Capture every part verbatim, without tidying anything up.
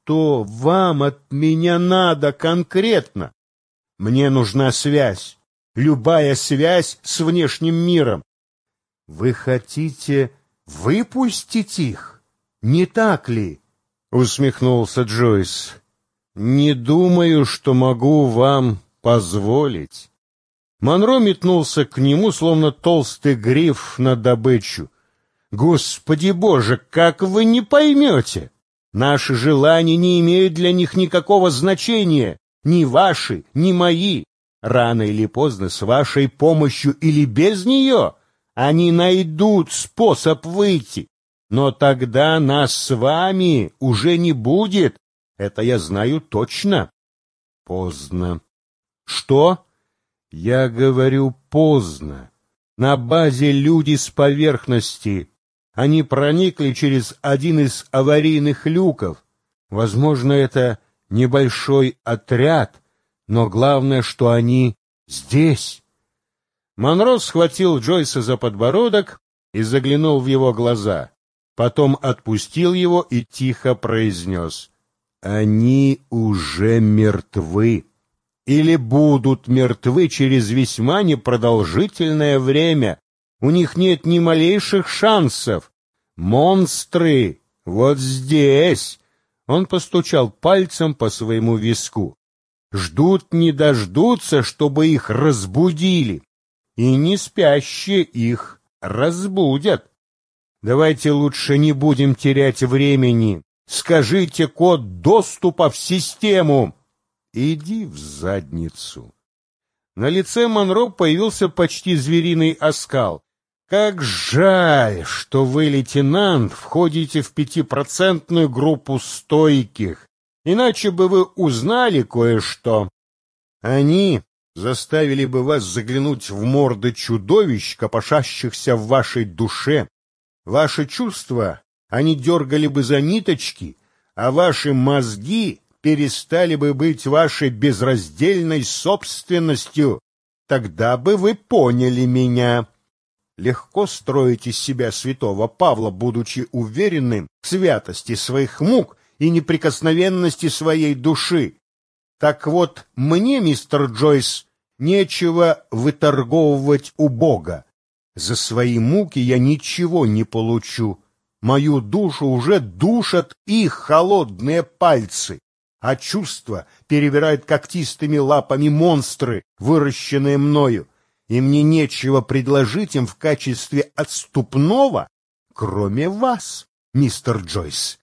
что вам от меня надо конкретно? Мне нужна связь, любая связь с внешним миром. Вы хотите выпустить их, не так ли? Усмехнулся Джойс. Не думаю, что могу вам позволить. Монро метнулся к нему, словно толстый гриф на добычу. Господи Боже, как вы не поймете! Наши желания не имеют для них никакого значения, ни ваши, ни мои. Рано или поздно, с вашей помощью или без нее, они найдут способ выйти. Но тогда нас с вами уже не будет. Это я знаю точно. Поздно. Что? Я говорю поздно. На базе люди с поверхности. Они проникли через один из аварийных люков. Возможно, это небольшой отряд, но главное, что они здесь. Монро схватил Джойса за подбородок и заглянул в его глаза. Потом отпустил его и тихо произнес: «Они уже мертвы. Или будут мертвы через весьма непродолжительное время. У них нет ни малейших шансов. Монстры вот здесь!» Он постучал пальцем по своему виску. «Ждут не дождутся, чтобы их разбудили. И не спящие их разбудят. Давайте лучше не будем терять времени. Скажите код доступа в систему». «Иди в задницу». На лице Монро появился почти звериный оскал. «Как жаль, что вы, лейтенант, входите в пятипроцентную группу стойких, иначе бы вы узнали кое-что. Они заставили бы вас заглянуть в морды чудовищ, копошащихся в вашей душе. Ваши чувства они дергали бы за ниточки, а ваши мозги перестали бы быть вашей безраздельной собственностью. Тогда бы вы поняли меня». Легко строить из себя святого Павла, будучи уверенным в святости своих мук и неприкосновенности своей души. Так вот, мне, мистер Джойс, нечего выторговывать у Бога. За свои муки я ничего не получу. Мою душу уже душат их холодные пальцы, а чувства перебирают когтистыми лапами монстры, выращенные мною. И мне нечего предложить им в качестве отступного, кроме вас, мистер Джойс.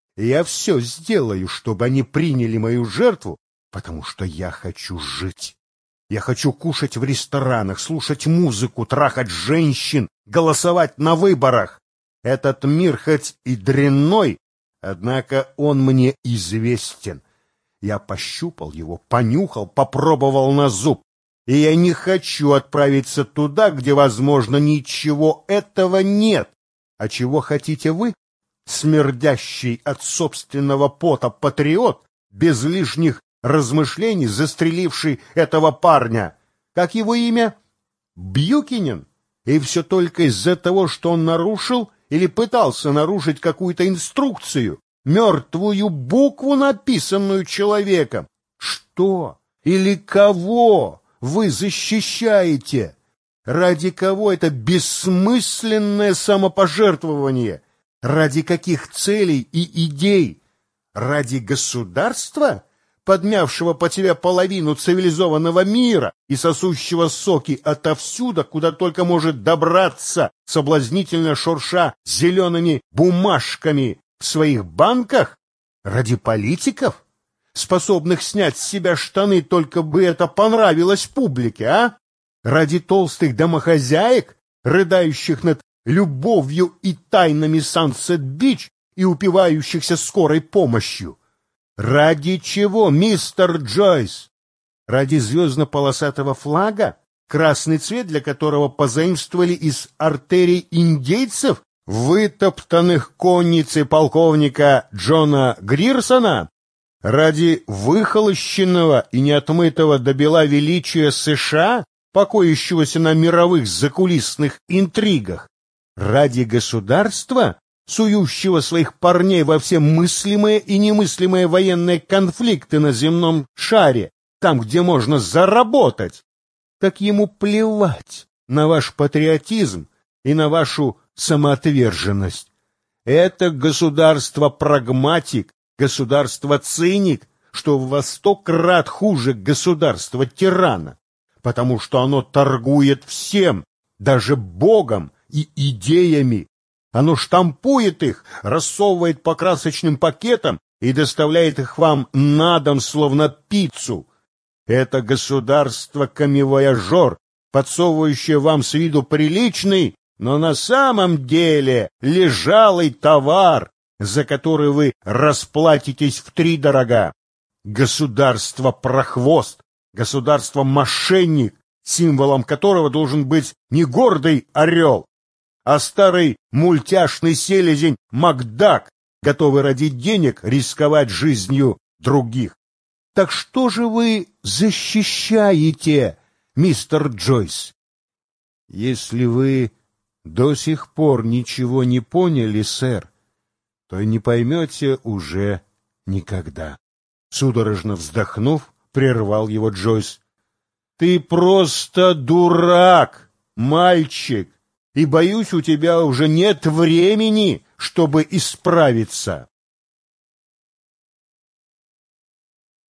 Я все сделаю, чтобы они приняли мою жертву, потому что я хочу жить. Я хочу кушать в ресторанах, слушать музыку, трахать женщин, голосовать на выборах. Этот мир хоть и дрянной, однако он мне известен. Я пощупал его, понюхал, попробовал на зуб. И я не хочу отправиться туда, где, возможно, ничего этого нет. А чего хотите вы, смердящий от собственного пота патриот, без лишних размышлений застреливший этого парня? Как его имя? Бьюкинен? И все только из-за того, что он нарушил или пытался нарушить какую-то инструкцию, мертвую букву, написанную человеком. Что или кого вы защищаете? Ради кого это бессмысленное самопожертвование? Ради каких целей и идей? Ради государства, подмявшего под себя половину цивилизованного мира и сосущего соки отовсюду, куда только может добраться, соблазнительно шурша зелеными бумажками в своих банках? Ради политиков, способных снять с себя штаны, только бы это понравилось публике, а? Ради толстых домохозяек, рыдающих над любовью и тайнами Сансет-Бич и упивающихся скорой помощью? Ради чего, мистер Джойс? Ради звездно-полосатого флага, красный цвет для которого позаимствовали из артерий индейцев, вытоптанных конницей полковника Джона Грирсона? Ради выхолощенного и неотмытого до бела величия США, покоящегося на мировых закулисных интригах? Ради государства, сующего своих парней во все мыслимые и немыслимые военные конфликты на земном шаре, там, где можно заработать, так ему плевать на ваш патриотизм и на вашу самоотверженность. Это государство-прагматик, государство-циник, что в во сто крат хуже государства-тирана, потому что оно торгует всем, даже Богом и идеями. Оно штампует их, рассовывает по красочным пакетам и доставляет их вам на дом, словно пиццу. Это государство-камевояжер, подсовывающее вам с виду приличный, но на самом деле лежалый товар, за который вы расплатитесь втридорога. Государство-прохвост, государство-мошенник, символом которого должен быть не гордый орел, а старый мультяшный селезень Макдак, готовый ради денег рисковать жизнью других. Так что же вы защищаете, мистер Джойс? Если вы до сих пор ничего не поняли, сэр, то и не поймете уже никогда. Судорожно вздохнув, прервал его Джойс. Ты просто дурак, мальчик, и, боюсь, у тебя уже нет времени, чтобы исправиться.